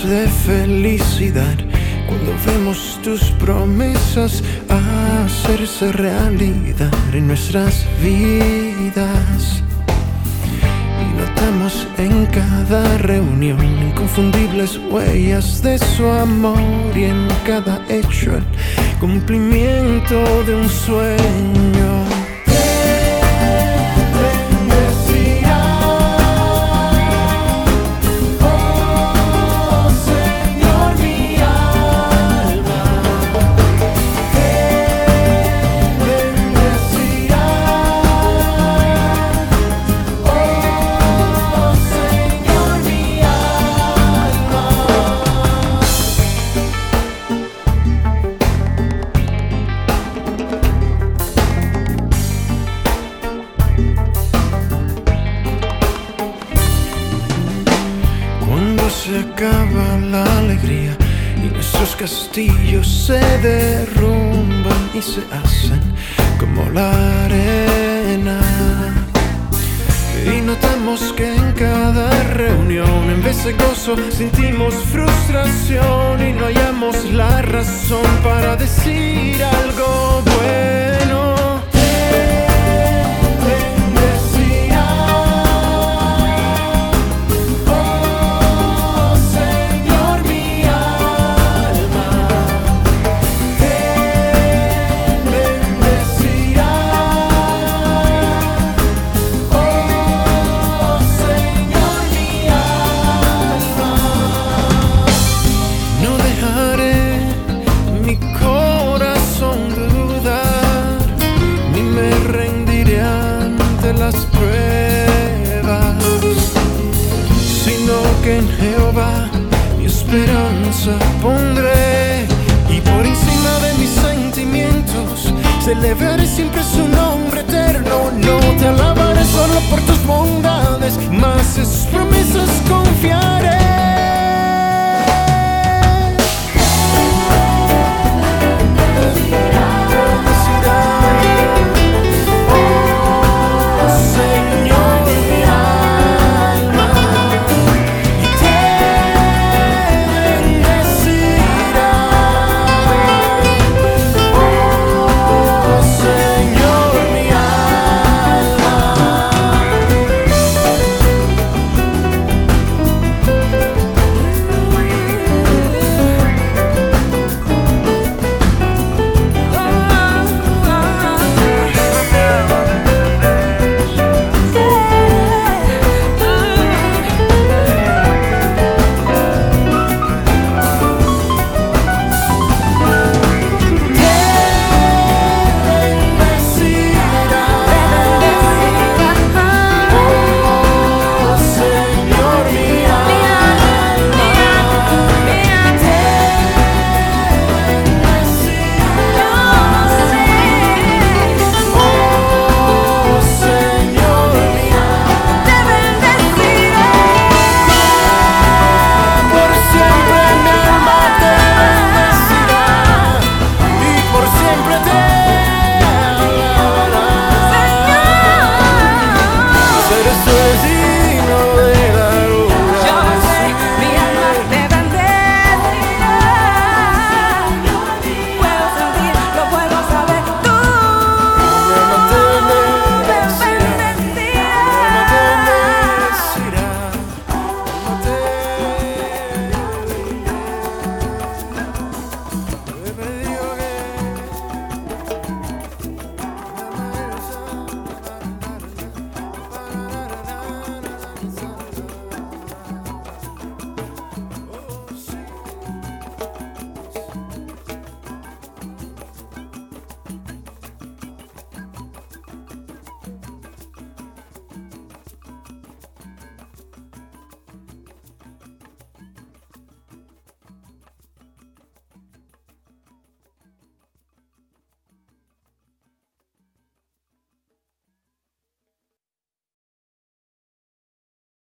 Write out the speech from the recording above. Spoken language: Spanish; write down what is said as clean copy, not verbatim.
de felicidad cuando vemos tus promesas hacerse realidad en nuestras vidas. Y notamos en cada reunión inconfundibles huellas de su amor, y en cada hecho el cumplimiento de un sueño. Se acaba la alegría y nuestros castillos se derrumban y se hacen como la arena. Y notamos que en cada reunión, en vez de gozo, sentimos frustración y no hallamos la razón para decir algo bueno. Las pruebas, sino que en Jehová mi esperanza pondré, y por encima de mis sentimientos celebraré siempre su nombre eterno. No te alabaré solo por tus bondades, mas en sus promesas confiaré.